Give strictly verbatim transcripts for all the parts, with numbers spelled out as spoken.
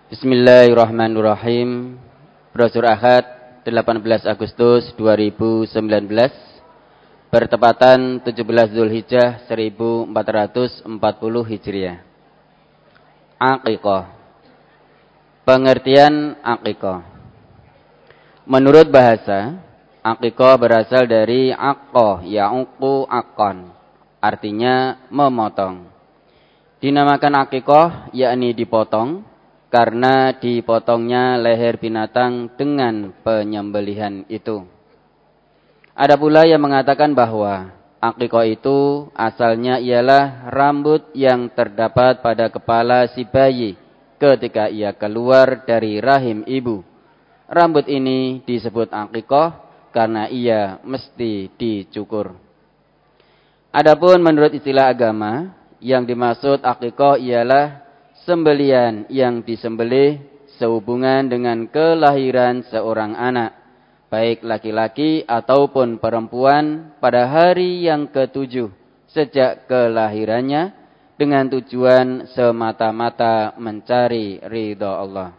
Bismillahirrahmanirrahim. Brosur Ahad delapan belas Agustus dua ribu sembilan belas bertepatan tujuh belas Zulhijjah seribu empat ratus empat puluh Hijriah. Aqiqah. Pengertian aqiqah. Menurut bahasa, aqiqah berasal dari aqqa ya'uqu aqqan, artinya memotong. Dinamakan aqiqah yakni dipotong karena dipotongnya leher binatang dengan penyembelihan itu. Ada pula yang mengatakan bahwa aqiqah itu asalnya ialah rambut yang terdapat pada kepala si bayi ketika ia keluar dari rahim ibu. Rambut ini disebut aqiqah karena ia mesti dicukur. Adapun menurut istilah agama, yang dimaksud aqiqah ialah sembelian yang disembelih sehubungan dengan kelahiran seorang anak, baik laki-laki ataupun perempuan pada hari yang ketujuh sejak kelahirannya dengan tujuan semata-mata mencari ridha Allah.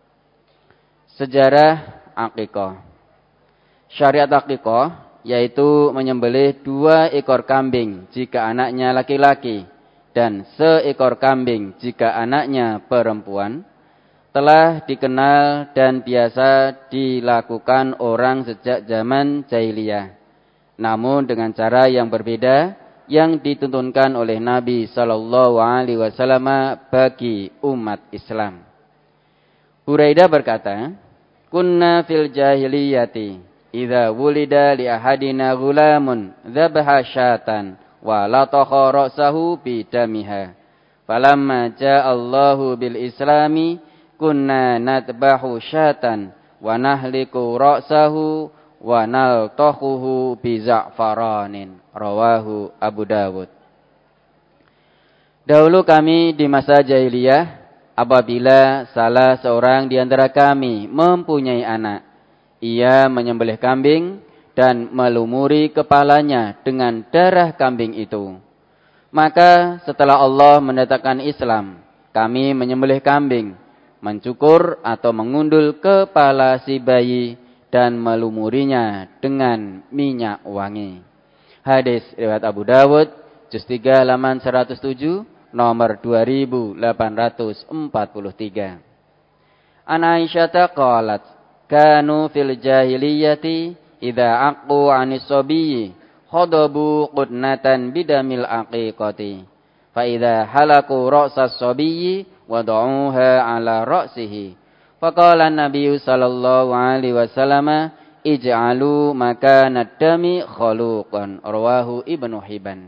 Sejarah aqiqah. Syariat aqiqah yaitu menyembelih dua ekor kambing jika anaknya laki-laki dan seekor kambing jika anaknya perempuan, telah dikenal dan biasa dilakukan orang sejak zaman jahiliyah. Namun dengan cara yang berbeda yang dituntunkan oleh Nabi sallallahu alaihi wasallam bagi umat Islam. Buraidah berkata, "Kunna fil jahiliyati idza wulida li ahadina ghulamun dzabaha syatan wa latakha ra'sahu bidamiha. Falamma ja'allahu bil islami kunna natbahu syatan wa nahliku ra'sahu wa naltakhuhu bi za'faranin." Rawahu Abu Dawud. Dahulu kami di masa jahiliyah, apabila salah seorang di antara kami mempunyai anak, ia menyembelih kambing dan melumuri kepalanya dengan darah kambing itu. Maka setelah Allah mendatangkan Islam, kami menyembelih kambing, mencukur atau mengundul kepala si bayi dan melumurinya dengan minyak wangi. Hadis riwayat Abu Dawud, juz tiga halaman seratus tujuh, nomor dua ribu delapan ratus empat puluh tiga. An Aisyah qalat, kanu fil jahiliyati idza aqu 'anis sabiyyi khadabu qudnatan bidamil aqiqati fa idza halaku ra'sas sabiyyi wada'uha 'ala ra'sihi faqala an-nabiy sallallahu alaihi wasallam ij'alu makanad dami khaluqan. Rawahu Ibnu Hibban.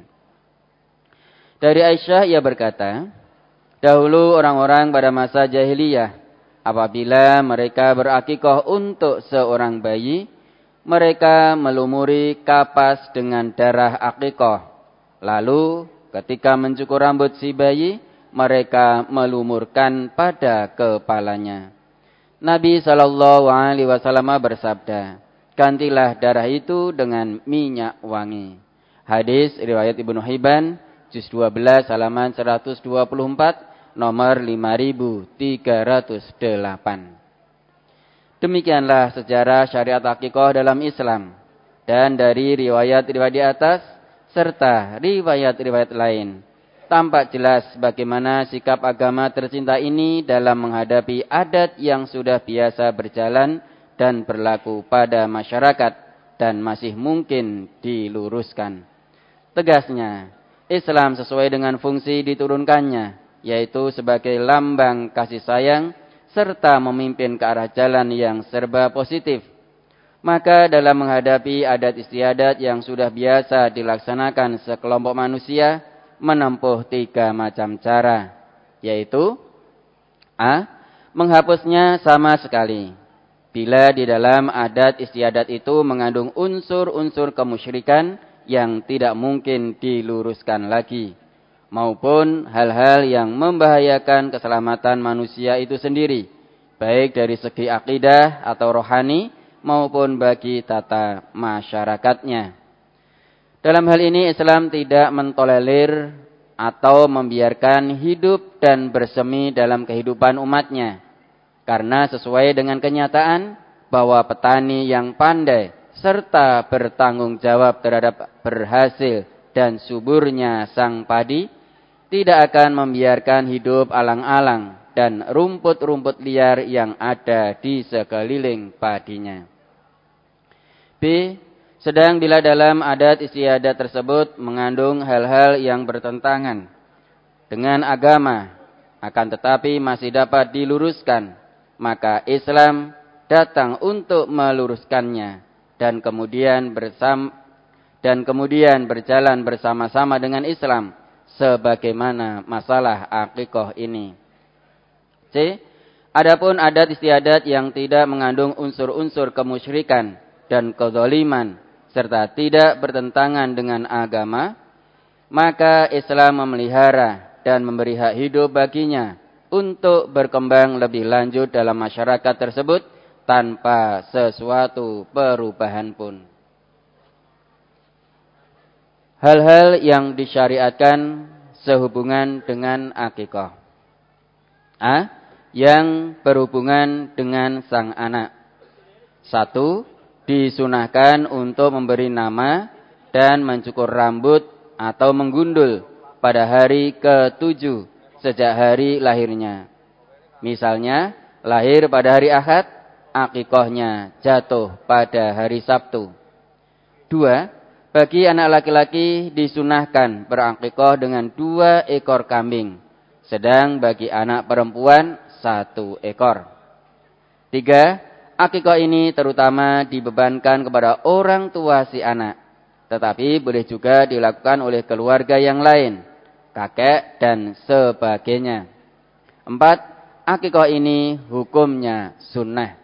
Dari Aisyah ia berkata, dahulu orang-orang pada masa jahiliyah apabila mereka berakikah untuk seorang bayi, mereka melumuri kapas dengan darah akikah. Lalu ketika mencukur rambut si bayi, mereka melumurkan pada kepalanya. Nabi sallallahu alaihi wasallam bersabda, gantilah darah itu dengan minyak wangi. Hadis riwayat Ibnu Hibban, juz dua belas halaman seratus dua puluh empat, nomor lima ribu tiga ratus delapan. Demikianlah sejarah syariat aqiqah dalam Islam. Dan dari riwayat-riwayat di atas serta riwayat-riwayat lain, tampak jelas bagaimana sikap agama tercinta ini dalam menghadapi adat yang sudah biasa berjalan dan berlaku pada masyarakat dan masih mungkin diluruskan. Tegasnya, Islam sesuai dengan fungsi diturunkannya, yaitu sebagai lambang kasih sayang serta memimpin ke arah jalan yang serba positif. Maka dalam menghadapi adat istiadat yang sudah biasa dilaksanakan sekelompok manusia, menempuh tiga macam cara, yaitu A. Menghapusnya sama sekali, bila di dalam adat istiadat itu mengandung unsur-unsur kemusyrikan yang tidak mungkin diluruskan lagi, maupun hal-hal yang membahayakan keselamatan manusia itu sendiri, baik dari segi akidah atau rohani maupun bagi tata masyarakatnya. Dalam hal ini Islam tidak mentolerir atau membiarkan hidup dan bersemi dalam kehidupan umatnya Karena sesuai dengan kenyataan bahwa petani yang pandai serta bertanggung jawab terhadap berhasil dan suburnya sang padi tidak akan membiarkan hidup alang-alang dan rumput-rumput liar yang ada di sekeliling padinya. B. Sedang bila dalam adat istiadat tersebut mengandung hal-hal yang bertentangan dengan agama, akan tetapi masih dapat diluruskan, maka Islam datang untuk meluruskannya dan kemudian bersama dan kemudian berjalan bersama-sama dengan Islam sebagaimana masalah akikah ini. C. Adapun adat istiadat yang tidak mengandung unsur-unsur kemusyrikan dan kezaliman serta tidak bertentangan dengan agama, maka Islam memelihara dan memberi hak hidup baginya untuk berkembang lebih lanjut dalam masyarakat tersebut tanpa sesuatu perubahan pun. Hal-hal yang disyariatkan sehubungan dengan akikah. A. Yang berhubungan dengan sang anak. Satu. Disunahkan untuk memberi nama dan mencukur rambut atau menggundul pada hari ketujuh sejak hari lahirnya. Misalnya, lahir pada hari Ahad, akikahnya jatuh pada hari Sabtu. Dua, bagi anak laki-laki disunahkan berakikah dengan dua ekor kambing, sedang bagi anak perempuan satu ekor. Tiga, akikah ini terutama dibebankan kepada orang tua si anak, tetapi boleh juga dilakukan oleh keluarga yang lain, kakek dan sebagainya. Empat, akikah ini hukumnya sunnah.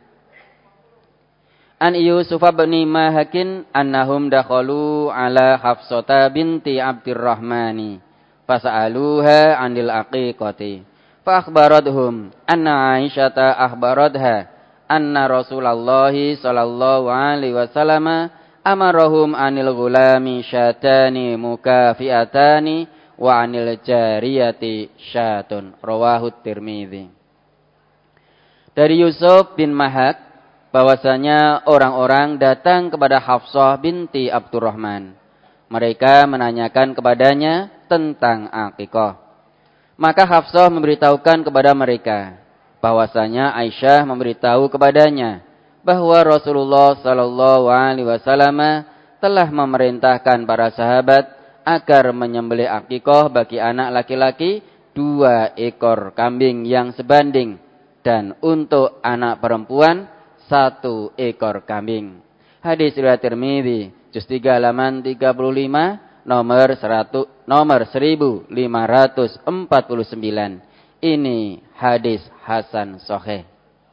An Yusuf bin Mahakin annahum dakhalu ala Hafsata binti Abdurrahmani fas'aluha 'anil aqiqati fa akhbarathum anna Aisyata akhbaratha anna Rasulullah sallallahu alaihi wasallam amarahum 'anil ghulami syatani mukafiatani wa 'anil jariyati syatun. Rawahu Tirmidzi. Dari Yusuf bin Mahak bahwasanya orang-orang datang kepada Hafsah binti Abdurrahman. Mereka menanyakan kepadanya tentang akikah. Maka Hafsah memberitahukan kepada mereka bahwasanya Aisyah memberitahu kepadanya bahwa Rasulullah sallallahu alaihi wasallam telah memerintahkan para sahabat agar menyembelih akikah bagi anak laki-laki dua ekor kambing yang sebanding dan untuk anak perempuan satu ekor kambing. Hadis riwayat Tirmidzi, juz tiga halaman tiga puluh lima, nomor seratus, nomor seribu lima ratus empat puluh sembilan. Ini hadis hasan sahih.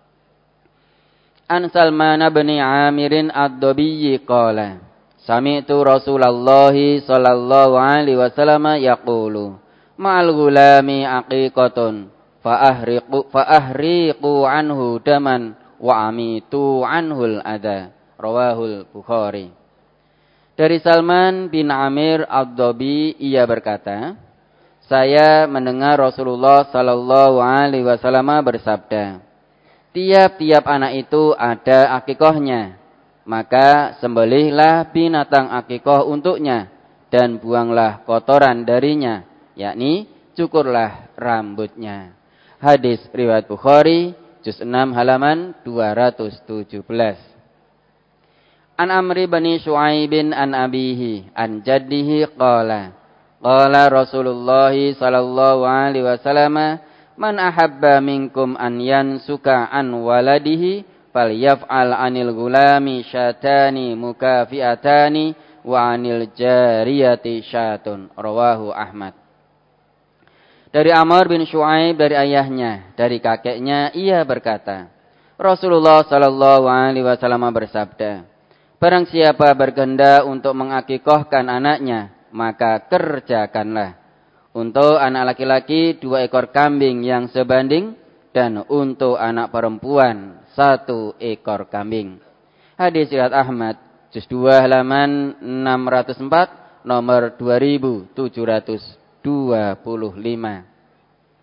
An Salman bin Amirin ad-Dabiyyi qala, sami'tu Rasulullah sallallahu alaihi wasallam yaqulu, ma'al ghulami aqiqatun fa ahriqu fa ahriqu anhu daman wa amitu anhul adha. Rawahul Bukhari. Dari Salman bin Amir ad-Dabi, ia berkata, saya mendengar Rasulullah sallallahu alaihi wasallam bersabda, tiap-tiap anak itu ada akikahnya, maka sembelihlah binatang akikah untuknya dan buanglah kotoran darinya, yakni cukurlah rambutnya. Hadis riwayat Bukhari, juz enam halaman dua ratus tujuh belas. An Amri bin Syu'aibin an abihi an jaddihi qala qala Rasulullah sallallahu alaihi wasallam, man ahabba minkum an yansuka an waladihi falyaf'al anil gulami syatani mukafiatani wa anil jariyati syatun. Rawahu Ahmad. Dari Amr bin Syu'aib dari ayahnya, dari kakeknya, ia berkata, Rasulullah sallallahu alaihi wasallam bersabda, barang siapa berkehendak untuk mengakikahkan anaknya, maka kerjakanlah. Untuk anak laki-laki dua ekor kambing yang sebanding, dan untuk anak perempuan satu ekor kambing. Hadis riwayat Ahmad, juz dua halaman enam ratus empat, nomor dua ribu tujuh ratus dua puluh lima.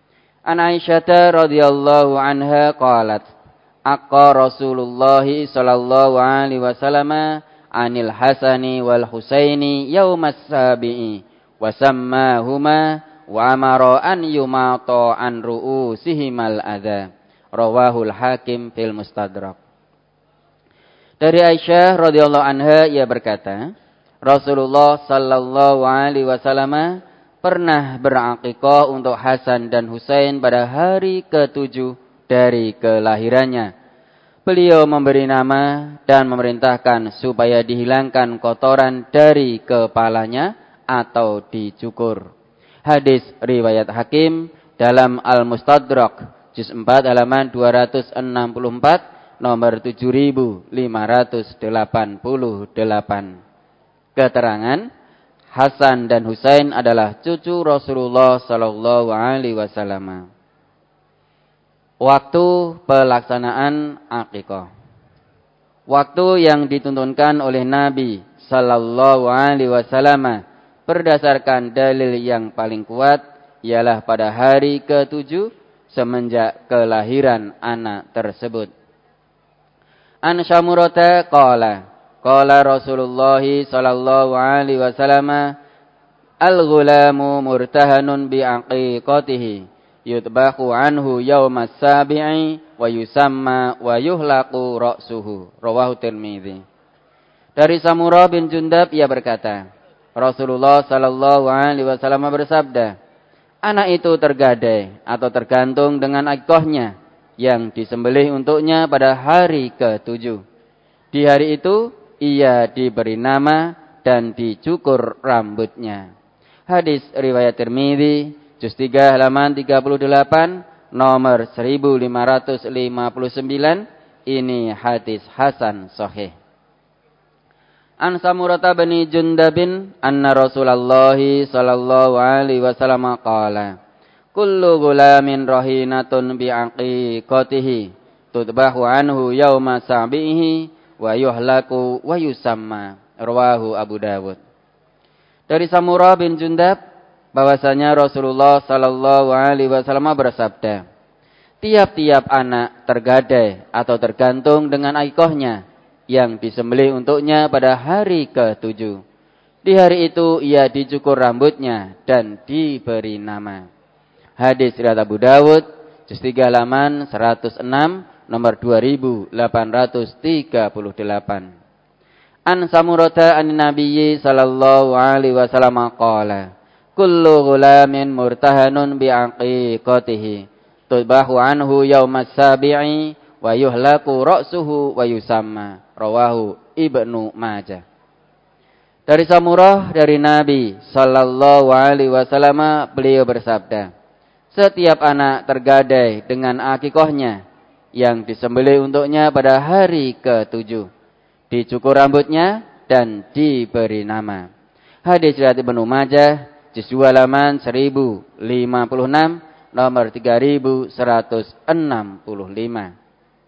An Aisyah radhiyallahu anha qalat, aqqa Rasulullah sallallahu alaihi wasallam anil Hasani wal Husaini yaumas sabi'i wa sammahuma wa amara an yumata an ru'usihimal adza. Rawahul Hakim fil Mustadrak. Dari Aisyah radhiyallahu anha ia berkata, Rasulullah sallallahu alaihi wasallam pernah berakikah untuk Hasan dan Husain pada hari ketujuh dari kelahirannya. Beliau memberi nama dan memerintahkan supaya dihilangkan kotoran dari kepalanya atau dicukur. Hadis riwayat Hakim dalam Al-Mustadrak juz empat halaman dua ratus enam puluh empat nomor tujuh ribu lima ratus delapan puluh delapan. Keterangan, Hasan dan Husain adalah cucu Rasulullah sallallahu alaihi wasallam. Waktu pelaksanaan akikah. Waktu yang dituntunkan oleh Nabi sallallahu alaihi wasallam berdasarkan dalil yang paling kuat ialah pada hari ketujuh semenjak kelahiran anak tersebut. An Syamurata qala qala Rasulullah sallallahu alaihi wasallam al-ghulamu murtahanun bi aqiqatihi yutbahu anhu yaumas sabi'i wa yusamma wa yuhlaqu ra'suhu. Rawahu Tirmidzi. Dari Samurah bin Jundab ia berkata, Rasulullah sallallahu alaihi wasallam bersabda, anak itu tergadai atau tergantung dengan akikahnya yang disembelih untuknya pada hari ketujuh. Di hari itu ia diberi nama dan dicukur rambutnya. Hadis riwayat Tirmidzi, juz tiga halaman tiga puluh delapan, nomor seribu lima ratus lima puluh sembilan. Ini hadis hasan sahih. An Samurata bin Jundabin anna Rasulullah sallallahu alaihi wasallam qala, kullu gulamin rahinatun bi aqiqatihi tudbahu anhu yauma sabihi wa yuhlaku wa yusamma. Rawahu Abu Dawud. Dari Samurah bin Jundab bahwasanya Rasulullah sallallahu alaihi wasallam bersabda, tiap-tiap anak tergadai atau tergantung dengan akikahnya yang disembelih untuknya pada hari ketujuh. Di hari itu ia dicukur rambutnya dan diberi nama. Hadis riwayat Abu Dawud, juz tiga halaman seratus enam, nomor dua ribu delapan ratus tiga puluh delapan. An Samurata an Nabiyyi sallallahu alaihi wasallam qala, kullu ghulamin murtahanun bi aqiqatihi tudbahu anhu yaumas sabi'i wa yuhlaku ra'suhu wa yusamma. Rawahu Ibnu Majah. Dari Samurah dari Nabi sallallahu alaihi wasallam beliau bersabda, setiap anak tergadai dengan akikahnya yang disembelih untuknya pada hari ketujuh, dicukur rambutnya dan diberi nama. Hadis riwayat Ibnu Majah, juz dua halaman seribu lima puluh enam, nomor tiga ribu seratus enam puluh lima.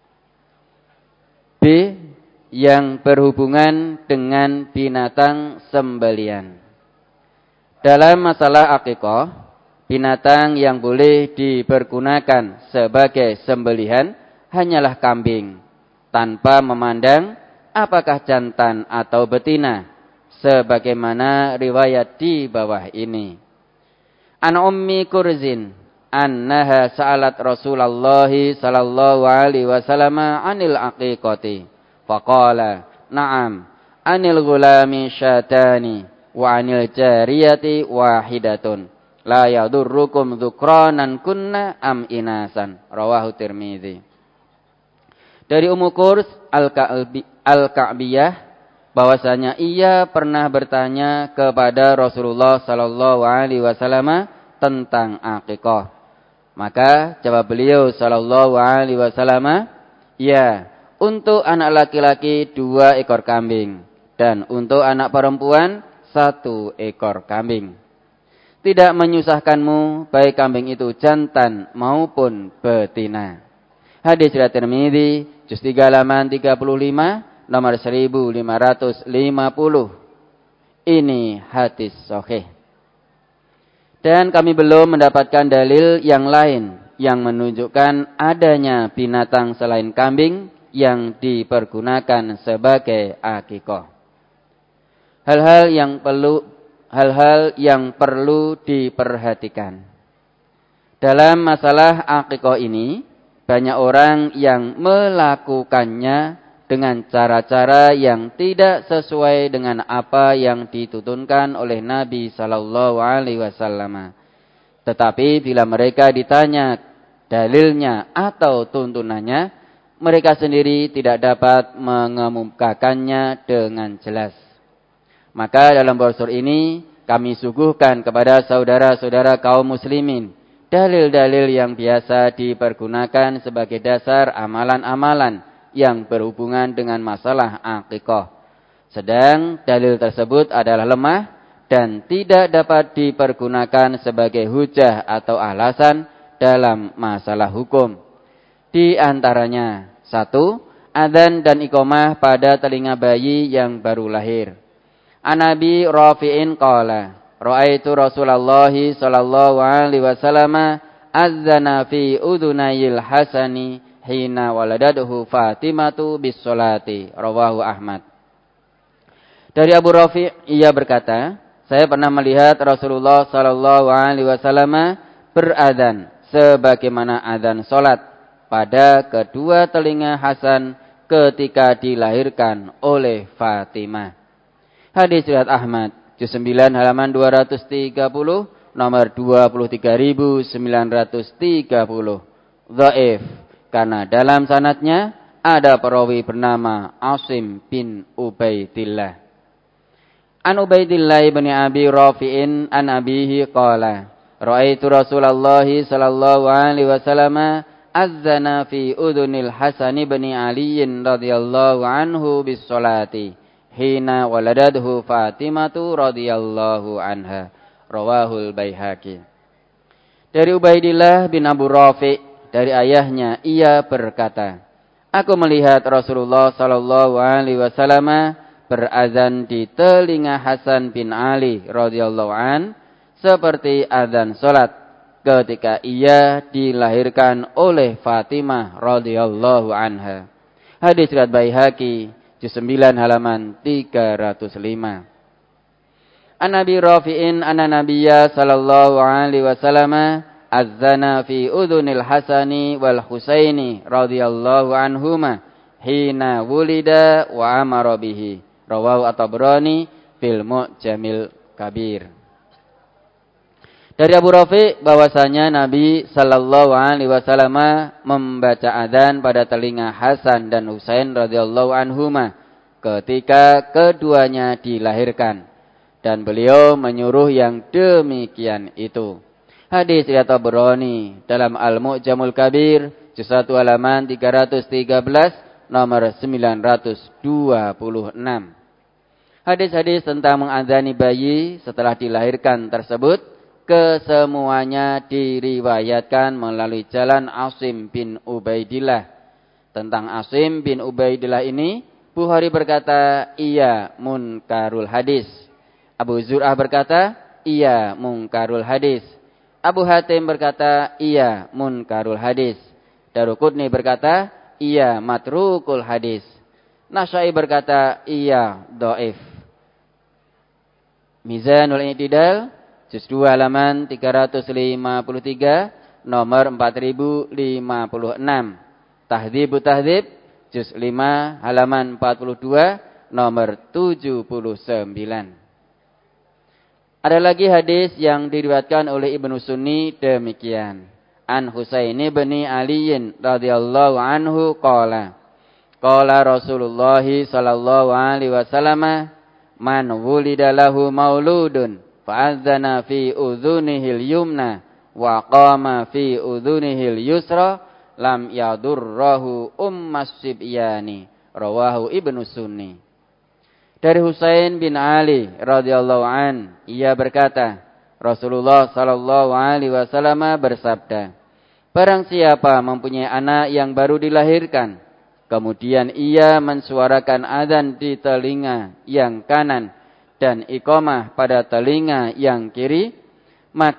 B. Yang berhubungan dengan binatang sembelian. Dalam masalah akikah, binatang yang boleh dipergunakan sebagai sembelihan hanyalah kambing, tanpa memandang apakah jantan atau betina, sebagaimana riwayat di bawah ini. An Ummi Kurzin annaha sa'alat Rasulullah sallallahu alaihi wasallam anil aqiqati faqala na'am anil ghulami syatani wa anil jariyati wahidatun la yadurrukum dhukranan kunna am inasan. Rawahu Tirmidzi. Dari Ummu Qurs Al-Ka'biyah bahwasanya ia pernah bertanya kepada Rasulullah sallallahu alaihi wasallam tentang akikah. Maka jawab beliau sallallahu alaihi wasallam, ya, untuk anak laki-laki dua ekor kambing dan untuk anak perempuan satu ekor kambing. Tidak menyusahkanmu baik kambing itu jantan maupun betina. Hadis riwayat Tirmidzi, juz tiga halaman tiga puluh lima, nomor seribu lima ratus lima puluh. Ini hadis sahih. Dan kami belum mendapatkan dalil yang lain yang menunjukkan adanya binatang selain kambing yang dipergunakan sebagai akikah. Hal-hal yang perlu hal-hal yang perlu diperhatikan. Dalam masalah akikah ini, banyak orang yang melakukannya dengan cara-cara yang tidak sesuai dengan apa yang dituntunkan oleh Nabi sallallahu alaihi wasallam. Tetapi bila mereka ditanya dalilnya atau tuntunannya, mereka sendiri tidak dapat mengemukakannya dengan jelas. Maka dalam brosur ini kami suguhkan kepada saudara-saudara kaum muslimin dalil-dalil yang biasa dipergunakan sebagai dasar amalan-amalan yang berhubungan dengan masalah akikah. Sedang dalil tersebut adalah lemah dan tidak dapat dipergunakan sebagai hujah atau alasan dalam masalah hukum. Di antaranya, satu, adzan dan iqamah pada telinga bayi yang baru lahir. An Abi Rafi'in qala, ra'aitu Rasulullah sallallahu alaihi wasallam adzana fi udunayil Hasani hina waladatuhu Fatimatu bis sholati, rawahu Ahmad. Dari Abu Rafi' ia berkata, saya pernah melihat Rasulullah sallallahu alaihi wasallam beradzan sebagaimana adzan salat pada kedua telinga Hasan ketika dilahirkan oleh Fatimah. Hadis riwayat Ahmad, juz sembilan halaman dua ratus tiga puluh, nomor dua puluh tiga ribu sembilan ratus tiga puluh. Dhaif, karena dalam sanadnya ada perawi bernama Asim bin Ubaidillah. An Ubaidillah bin Abi Rafi'in an abihi qala, ra'aitu Rasulullah sallallahu alaihi wasallam azzana fi udunil Hasan bin Ali radhiyallahu anhu bis sholati hina waladatuhu Fatimatu radhiyallahu anha, rawahul Baihaqi. Dari Ubaidillah bin Abu Rafi' dari ayahnya ia berkata, aku melihat Rasulullah sallallahu alaihi wasallam berazan di telinga Hasan bin Ali radhiyallahu an seperti azan salat ketika ia dilahirkan oleh Fatimah radhiyallahu anha. Hadis riwayat Baihaqi, juz sembilan halaman tiga ratus lima. An Abi Rafi'in anna Nabiyya sallallahu alaihi wasallam azzana fi udhunil Hasani wal Husaini radhiyallahu anhuma hina wulida wa amara bihi, rawahu At-Tabrani fil Mu'jamil Kabir. Dari Abu Rafi' bahwasanya Nabi sallallahu alaihi wasallam membaca adzan pada telinga Hasan dan Husain radhiyallahu anhuma ketika keduanya dilahirkan, dan beliau menyuruh yang demikian itu. Hadis riwayat Tabrani dalam Al-Mu'jamul Kabir, juz satu halaman tiga ratus tiga belas, nomor sembilan ratus dua puluh enam. Hadis-hadis tentang mengadzani bayi setelah dilahirkan tersebut kesemuanya diriwayatkan melalui jalan Asim bin Ubaidillah. Tentang Asim bin Ubaidillah ini, Bukhari berkata, ia munkarul hadis. Abu Zur'ah berkata, ia munkarul hadis. Abu Hatim berkata, ia munkarul hadis. Daruqutni berkata, ia matrukul hadis. Nasa'i berkata, ia dhaif. Mizanul I'tidal, juz dua halaman tiga ratus lima puluh tiga, nomor empat ribu lima puluh enam. Tahdzibut Tahdzib, juz lima halaman empat puluh dua, nomor tujuh puluh sembilan. Ada lagi hadis yang diriwayatkan oleh Ibnu Sunni demikian. An Husaini bin Ali radhiyallahu anhu qala, qala Rasulullah sallallahu alaihi wasallam, man wulida lahu mauludun fa'adzana fi udhunihil yumna wa qama fi udhunihil yusra lam yadurrahu ummas sibyani, rawahu Ibnu Sunni. Dari Husain bin Ali radhiyallahu an, ia berkata, Rasulullah sallallahu alaihi wasallam bersabda, barang siapa mempunyai anak yang baru dilahirkan, kemudian ia mensuarakan adzan di telinga yang kanan dan iqamah pada telinga yang kiri, maka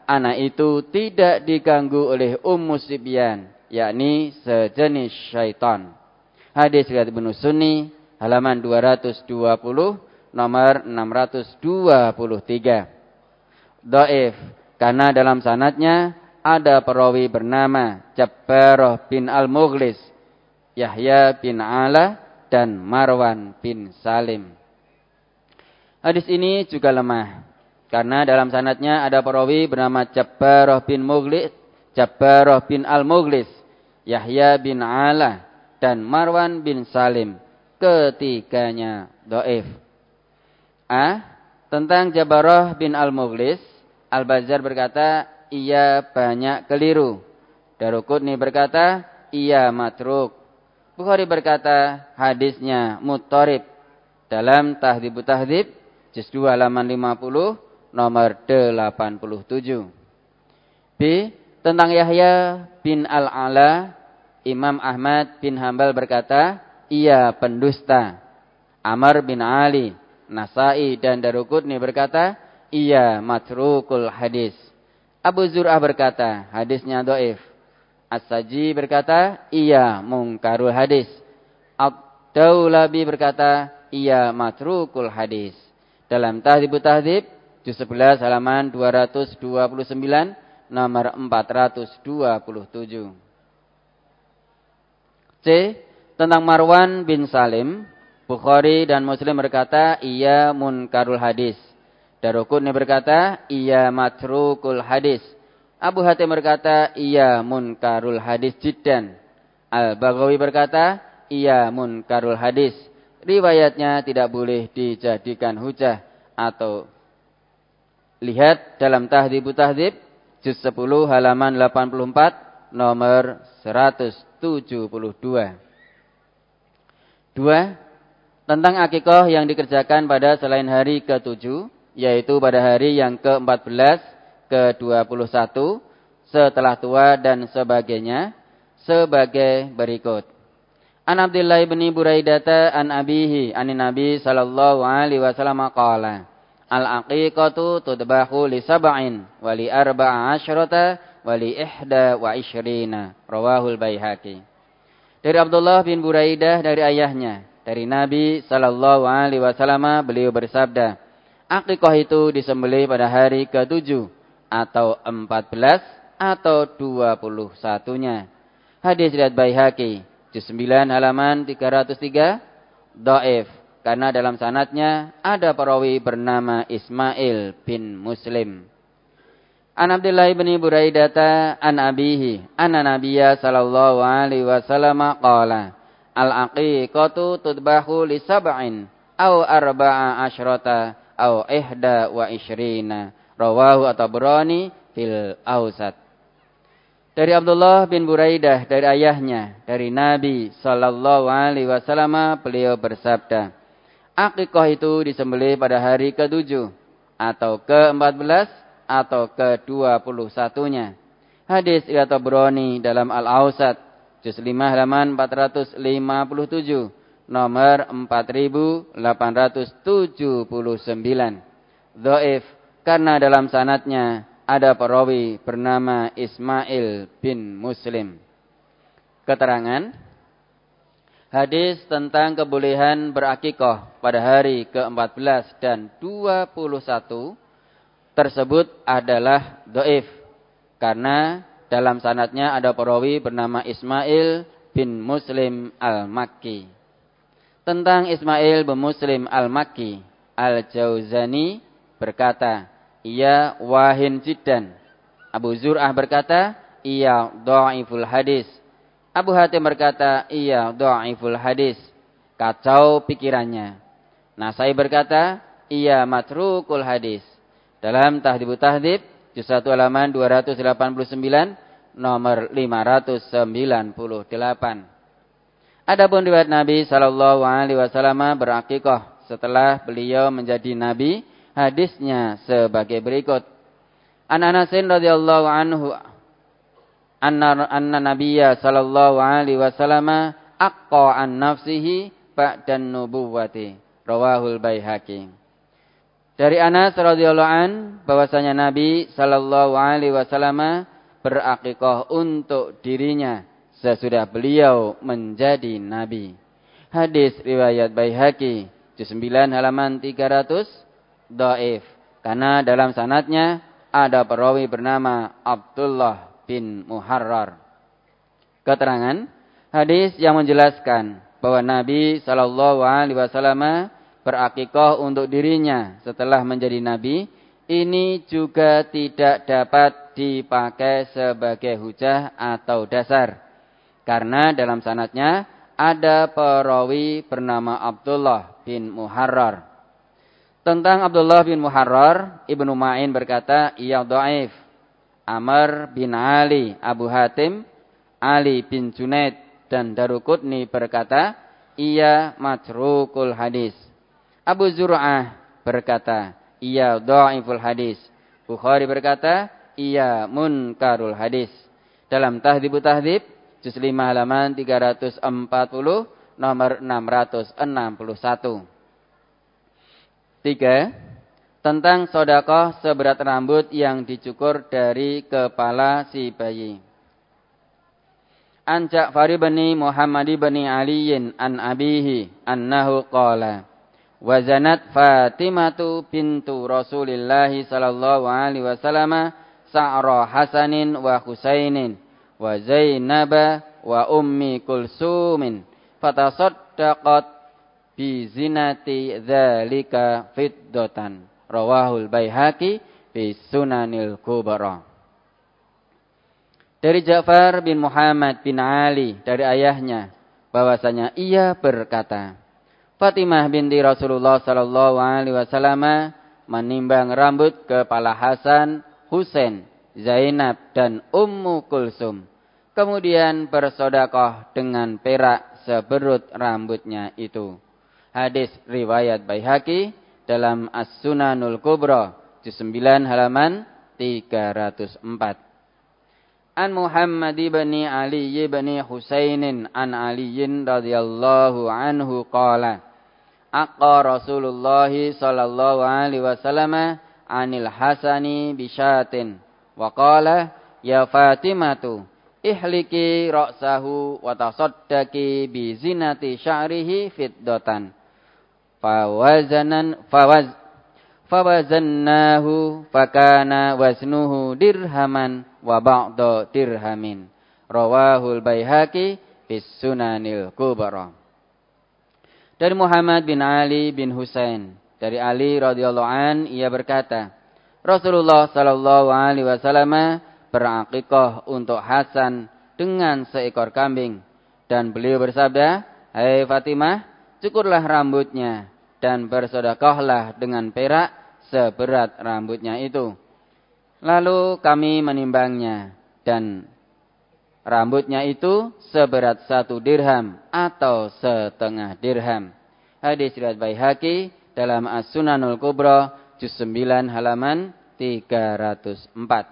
anak itu tidak diganggu oleh Ummu Sibyan, yakni sejenis syaitan. Hadis riwayat Ibnu Sunni, halaman dua ratus dua puluh, nomor enam ratus dua puluh tiga. Dhaif, karena dalam sanadnya ada perawi bernama Jabbarah bin Al-Mughlis, Yahya bin Ala, dan Marwan bin Salim. Hadis ini juga lemah, karena dalam sanadnya ada perawi bernama Jabbarah bin Mughlis, Jabbarah bin Al-Mughlis, Yahya bin Ala, dan Marwan bin Salim. Ketiganya dhaif. A. Tentang Jabbarah bin Al-Mughlis, Al-Bazzar berkata, ia banyak keliru. Daruqutni berkata, ia matruk. Bukhari berkata, hadisnya muttarib. Dalam Tahdhibut Tahdhib, juz dua halaman lima puluh, nomor delapan puluh tujuh. B. Tentang Yahya bin Al-Ala, Imam Ahmad bin Hanbal berkata, ia pendusta. Amr bin Ali, Nasai, dan Daruqutni berkata, ia matrukul hadis. Abu Zur'ah berkata, hadisnya dhaif. As-Saji berkata, ia mungkarul hadis. Ad-Daulabi berkata, ia matrukul hadis. Dalam Tahdhibut Tahdhib, juz sebelas halaman dua ratus dua puluh sembilan, nomor empat ratus dua puluh tujuh. C. Tentang Marwan bin Salim, Bukhari dan Muslim berkata, ia munkarul hadis. Daruqutni berkata, ia matrukul hadis. Abu Hatim berkata, ia munkarul hadis jiddan. Al-Baghawi berkata, ia munkarul hadis. Riwayatnya tidak boleh dijadikan hujah. Atau lihat dalam Tahdhibut Tahdhib, juz sepuluh halaman delapan puluh empat, nomor seratus tujuh puluh dua. Dua. Tentang akikah yang dikerjakan pada selain hari ketujuh, yaitu pada hari yang ke empat belas, ke dua puluh satu, setelah tua dan sebagainya, sebagai berikut. An Abdullah bin Buraidata an abihi anin Nabi sallallahu alaihi wasallam qala, al-aqiqatu tudbahu li sab'in wa li arba'a asyrata wa li ihda wa isyrina. Rawahul Baihaqi. Dari Abdullah bin Buraidah dari ayahnya, dari Nabi sallallahu alaihi wasallam, beliau bersabda, akikah itu disembelih pada hari ketujuh atau empat belas atau dua puluh satunya. Hadis riwayat Baihaqi, juz sembilan halaman tiga ratus tiga, dhaif, karena dalam sanadnya ada perawi bernama Ismail bin Muslim. An Abdullah bin Buraidata an abihi anna Nabiyya sallallahu alaihi wasallam qala, al-aqiqatu tudbahu li sab'in aw arba'a asyrata aw ihda wa isyrina. Rawahu At-Tabrani fil Awsat. Dari Abdullah bin Buraidah dari ayahnya, dari Nabi sallallahu alaihi wasallam, beliau bersabda, akikah itu disembelih pada hari ketujuh atau ke empat belas atau ke dua puluh satunya. Hadis riwayat Tabrani dalam Al-Awsat, juz lima halaman empat ratus lima puluh tujuh, nomor empat ribu delapan ratus tujuh puluh sembilan. Dhaif, karena dalam sanadnya ada perawi bernama Ismail bin Muslim. Keterangan hadis tentang kebolehan berakikah pada hari ke empat belas dan dua puluh satu tersebut adalah dhaif, karena dalam sanadnya ada perawi bernama Ismail bin Muslim al-Makki. Tentang Ismail bin Muslim al-Makki, Al-Jauzani berkata, ia wahin jiddan. Abu Zur'ah berkata, ia dhaiful hadis. Abu Hatim berkata, iya dhaiful hadis, kacau pikirannya. Nasai berkata, iya matrukul hadis. Dalam Tahdhibut Tahdhib, juz satu halaman dua ratus delapan puluh sembilan, nomor lima ratus sembilan puluh delapan. Adapun riwayat Nabi sallallahu alaihi wasallam berakikah setelah beliau menjadi nabi, hadisnya sebagai berikut. An Anasin radhiyallahu anhu anna anna Nabiyya sallallahu alaihi wasallam aqqa an nafsihi ba'dan nubuwwati. Rawahul Baihaqi. Dari Anas radhiyallahu an bahwasanya Nabi sallallahu alaihi wasallam berakikah untuk dirinya sesudah beliau menjadi nabi. Hadis riwayat Baihaqi juz sembilan halaman tiga ratus dhaif karena dalam sanadnya ada perawi bernama Abdullah bin Muharrar. Keterangan hadis yang menjelaskan bahwa Nabi sallallahu alaihi wasallam berakikah untuk dirinya setelah menjadi nabi, ini juga tidak dapat dipakai sebagai hujah atau dasar. Karena dalam sanadnya ada perawi bernama Abdullah bin Muharrar. Tentang Abdullah bin Muharrar, Ibnu Ma'in berkata, ia dhaif. Amr bin Ali, Abu Hatim, Ali bin Junaid, dan Daruqutni berkata, ia matrukul hadis. Abu Zur'ah berkata, ia dhaiful hadis. Bukhari berkata, ia munkarul hadis. Dalam Tahdzibut Tahdzib, juz lima halaman tiga ratus empat puluh, nomor enam ratus enam puluh satu. Tiga, tentang sedekah seberat rambut yang dicukur dari kepala si bayi. An Ja'far bin Muhammad bin Ali an abihi annahu qala wazanat Fatimatu bintu Rasulillah sallallahu alaihi wasallam sa'ra Hasanin wa Husainin wa Zainab wa Ummi Kulsumin fatasaddaqat bi zinati dzalika fiddatan. Rawahul Baihaqi fi Sunanil Kubra. Dari Ja'far bin Muhammad bin Ali dari ayahnya bahwasanya ia berkata, Fatimah binti Rasulullah sallallahu alaihi wasallam menimbang rambut kepala Hasan, Husain, Zainab dan Ummu Kulsum. Kemudian bersedekah dengan perak seberut rambutnya itu. Hadis riwayat Baihaqi dalam As-Sunanul Kubra juz sembilan halaman tiga ratus empat. An Muhammad bin Ali bin Husainin an Ali radhiyallahu anhu qala Aqqa Rasulullah sallallahu alaihi wasallam anil Hasani bisyatin wa qala ya Fatimatu ihliki ra'sahu wa tasaddaqi bi zinati sya'rihi fiddatan fawazanan fawaz fawazannahu fakana waznuhu dirhaman wa ba'da dirhamin. Rawahul Baihaqi bis Sunanil Kubra. Dari Muhammad bin Ali bin Husain, dari Ali radhiyallahu an ia berkata, Rasulullah sallallahu alaihi wasallam berakikah untuk Hasan dengan seekor kambing dan beliau bersabda, "Hai Fatimah, cukurlah rambutnya dan bersedekahlah dengan perak seberat rambutnya itu." Lalu kami menimbangnya dan rambutnya itu seberat satu dirham atau setengah dirham. Hadis riwayat Baihaqi dalam As-Sunanul Kubra juz sembilan halaman tiga ratus empat.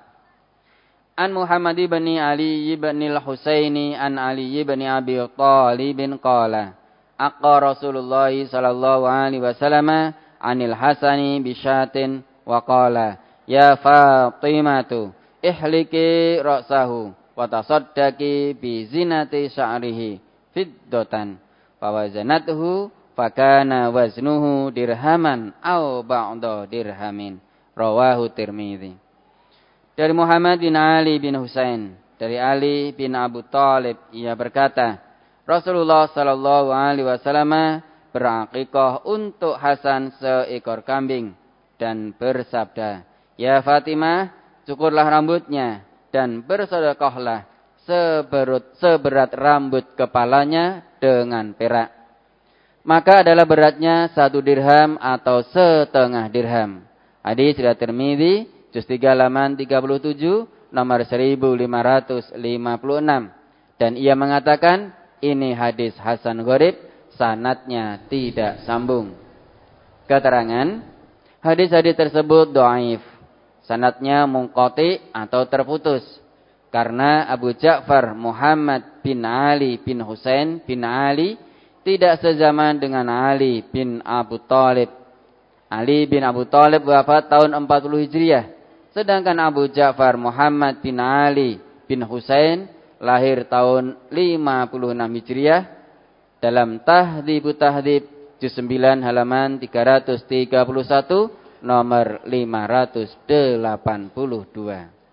An Muhammad bin Ali bin al-Husaini an Ali bin Abi Thalib qala Aqqa Rasulullah sallallahu alaihi wasallam anil Hasani bisyatin wa qala ya Fatimatu ihliki ra'sahu wa tasaddaqi bi zinati sya'rihi fiddatan fawazanathu fakana waznuhu dirhaman aw ba'da dirhamin. Rawahu Tirmidzi. Dari Muhammad bin Ali bin Husain, dari Ali bin Abu Thalib ia berkata, Rasulullah sallallahu alaihi wasallam berakikah untuk Hasan seekor kambing dan bersabda, "Ya Fatimah, cukurlah rambutnya dan bersedekahlah seberat, seberat rambut kepalanya dengan perak. Maka adalah beratnya satu dirham atau setengah dirham." Hadis riwayat Tirmidzi, juz tiga halaman tiga puluh tujuh, nomor seribu lima ratus lima puluh enam. Dan ia mengatakan, ini hadis hasan gharib, sanadnya tidak sambung. Keterangan, hadis-hadis tersebut dhaif, sanadnya munqati atau terputus. Karena Abu Ja'far Muhammad bin Ali bin Husain bin Ali tidak sezaman dengan Ali bin Abu Thalib. Ali bin Abu Thalib wafat tahun empat puluh Hijriah. Sedangkan Abu Ja'far Muhammad bin Ali bin Husain lahir tahun lima puluh enam Hijriah. Dalam Tahdzibut Tahdzib juz sembilan halaman tiga ratus tiga puluh satu nomor lima ratus delapan puluh dua.